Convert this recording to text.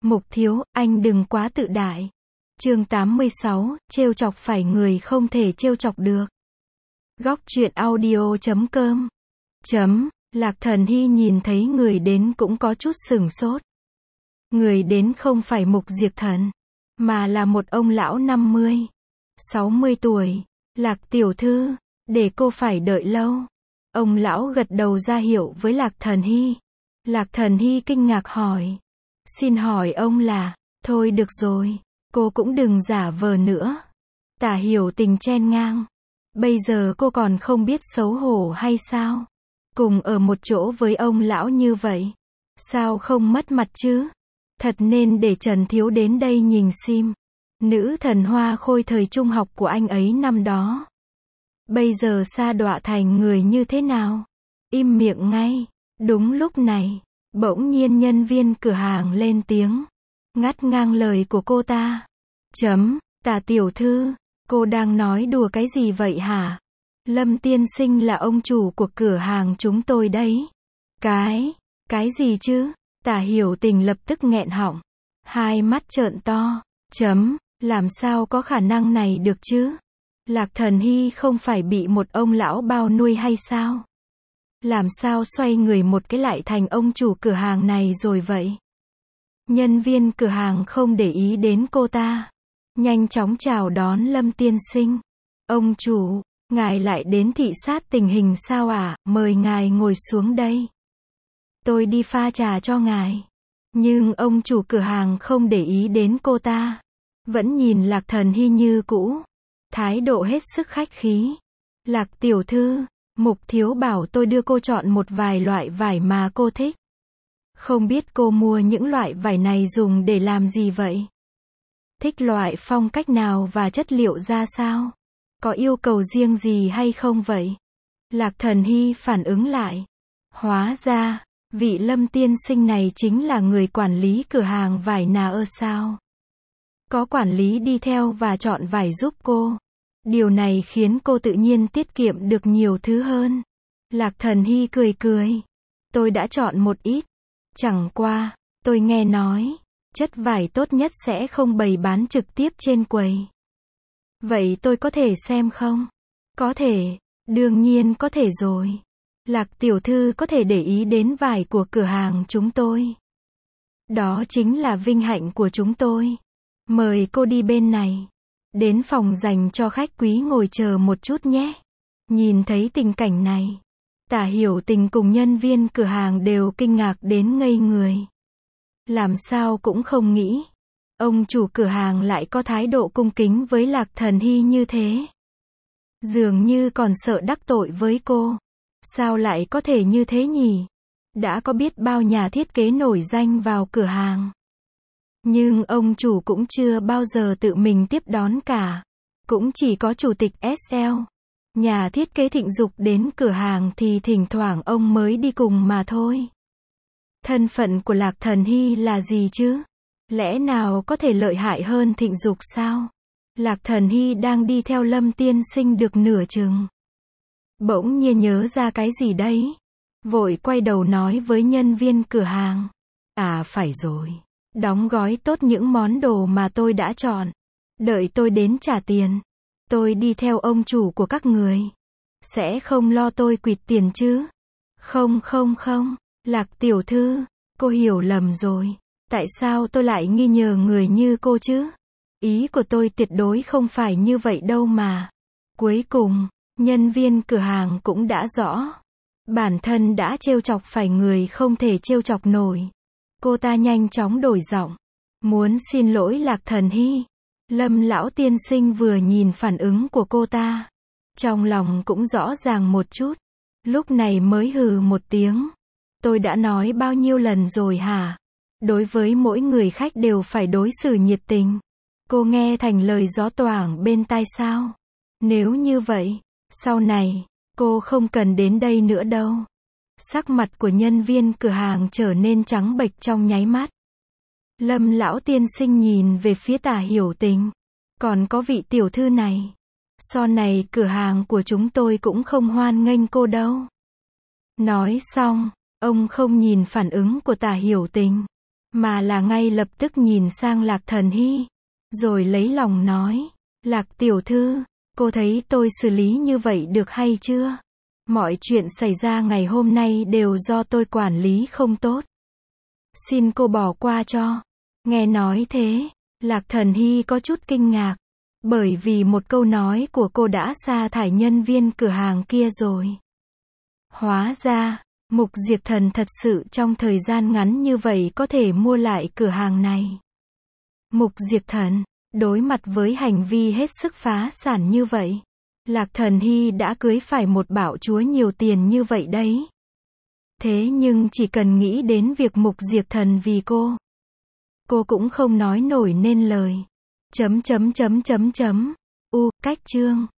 Mục thiếu, anh đừng quá tự đại. Chương 86, trêu chọc phải người không thể trêu chọc được. Góc truyện audio.com. Lạc Thần Hy nhìn thấy người đến cũng có chút sửng sốt. Người đến không phải Mục Diệp Thần, mà là một ông lão 50, 60 tuổi. Lạc tiểu thư, để cô phải đợi lâu. Ông lão gật đầu ra hiệu với Lạc Thần Hy. Lạc Thần Hy kinh ngạc hỏi. Xin hỏi ông là, thôi được rồi, cô cũng đừng giả vờ nữa. Tả Hiểu Tình chen ngang. Bây giờ cô còn không biết xấu hổ hay sao? Cùng ở một chỗ với ông lão như vậy. Sao không mất mặt chứ? Thật nên để Trần Thiếu đến đây nhìn xem. Nữ thần hoa khôi thời trung học của anh ấy năm đó. Bây giờ sa đọa thành người như thế nào? Im miệng ngay. Đúng lúc này, bỗng nhiên nhân viên cửa hàng lên tiếng. Ngắt ngang lời của cô ta. Tả tiểu thư, cô đang nói đùa cái gì vậy hả? Lâm tiên sinh là ông chủ của cửa hàng chúng tôi đấy. Cái gì chứ? Tả Hiểu Tình lập tức nghẹn họng. Hai mắt trợn to. Làm sao có khả năng này được chứ? Lạc Thần Hy không phải bị một ông lão bao nuôi hay sao? Làm sao xoay người một cái lại thành ông chủ cửa hàng này rồi vậy? Nhân viên cửa hàng không để ý đến cô ta. Nhanh chóng chào đón Lâm tiên sinh. Ông chủ, ngài lại đến thị sát tình hình sao ạ? Mời ngài ngồi xuống đây. Tôi đi pha trà cho ngài. Nhưng ông chủ cửa hàng không để ý đến cô ta. Vẫn nhìn Lạc Thần Hy như cũ. Thái độ hết sức khách khí. Lạc tiểu thư, Mục thiếu bảo tôi đưa cô chọn một vài loại vải mà cô thích. Không biết cô mua những loại vải này dùng để làm gì vậy? Thích loại phong cách nào và chất liệu ra sao? Có yêu cầu riêng gì hay không vậy? Lạc Thần Hy phản ứng lại. Hóa ra, vị Lâm tiên sinh này chính là người quản lý cửa hàng vải nào sao? Có quản lý đi theo và chọn vải giúp cô. Điều này khiến cô tự nhiên tiết kiệm được nhiều thứ hơn. Lạc Thần Hy cười cười. Tôi đã chọn một ít. Chẳng qua, tôi nghe nói, chất vải tốt nhất sẽ không bày bán trực tiếp trên quầy. Vậy tôi có thể xem không? Có thể, đương nhiên có thể rồi. Lạc tiểu thư có thể để ý đến vải của cửa hàng chúng tôi. Đó chính là vinh hạnh của chúng tôi. Mời cô đi bên này. Đến phòng dành cho khách quý ngồi chờ một chút nhé. Nhìn thấy tình cảnh này, Tả Hiểu Tình cùng nhân viên cửa hàng đều kinh ngạc đến ngây người. Làm sao cũng không nghĩ, ông chủ cửa hàng lại có thái độ cung kính với Lạc Thần Hy như thế. Dường như còn sợ đắc tội với cô. Sao lại có thể như thế nhỉ? Đã có biết bao nhà thiết kế nổi danh vào cửa hàng. Nhưng ông chủ cũng chưa bao giờ tự mình tiếp đón cả. Cũng chỉ có chủ tịch SL, nhà thiết kế Thịnh Dục đến cửa hàng thì thỉnh thoảng ông mới đi cùng mà thôi. Thân phận của Lạc Thần Hy là gì chứ? Lẽ nào có thể lợi hại hơn Thịnh Dục sao? Lạc Thần Hy đang đi theo Lâm tiên sinh được nửa chừng. Bỗng nhiên nhớ ra cái gì đấy. Vội quay đầu nói với nhân viên cửa hàng. À phải rồi. Đóng gói tốt những món đồ mà tôi đã chọn. Đợi tôi đến trả tiền. Tôi đi theo ông chủ của các người. Sẽ không lo tôi quỵt tiền chứ? Không. Lạc tiểu thư, cô hiểu lầm rồi. Tại sao tôi lại nghi ngờ người như cô chứ? Ý của tôi tuyệt đối không phải như vậy đâu mà. Cuối cùng, nhân viên cửa hàng cũng đã rõ. Bản thân đã trêu chọc phải người không thể trêu chọc nổi. Cô ta nhanh chóng đổi giọng. Muốn xin lỗi Lạc Thần Hy. Lâm lão tiên sinh vừa nhìn phản ứng của cô ta. Trong lòng cũng rõ ràng một chút. Lúc này mới hừ một tiếng. Tôi đã nói bao nhiêu lần rồi hả? Đối với mỗi người khách đều phải đối xử nhiệt tình. Cô nghe thành lời gió thoảng bên tai sao? Nếu như vậy, sau này, cô không cần đến đây nữa đâu. Sắc mặt của nhân viên cửa hàng trở nên trắng bệch trong nháy mắt. Lâm lão tiên sinh nhìn về phía Tả Hiểu Tình. Còn có vị tiểu thư này. Sau này cửa hàng của chúng tôi cũng không hoan nghênh cô đâu. Nói xong, ông không nhìn phản ứng của Tả Hiểu Tình, mà là ngay lập tức nhìn sang Lạc Thần Hy, rồi lấy lòng nói, Lạc tiểu thư, cô thấy tôi xử lý như vậy được hay chưa? Mọi chuyện xảy ra ngày hôm nay đều do tôi quản lý không tốt. Xin cô bỏ qua cho. Nghe nói thế, Lạc Thần Hy có chút kinh ngạc, bởi vì một câu nói của cô đã sa thải nhân viên cửa hàng kia rồi. Hóa ra, Mục Diệt Thần thật sự trong thời gian ngắn như vậy có thể mua lại cửa hàng này. Mục Diệt Thần, đối mặt với hành vi hết sức phá sản như vậy, Lạc Thần Hy đã cưới phải một bạo chúa nhiều tiền như vậy đấy. Thế nhưng chỉ cần nghĩ đến việc Mục Diệt Thần vì cô cũng không nói nổi nên lời. Cách chương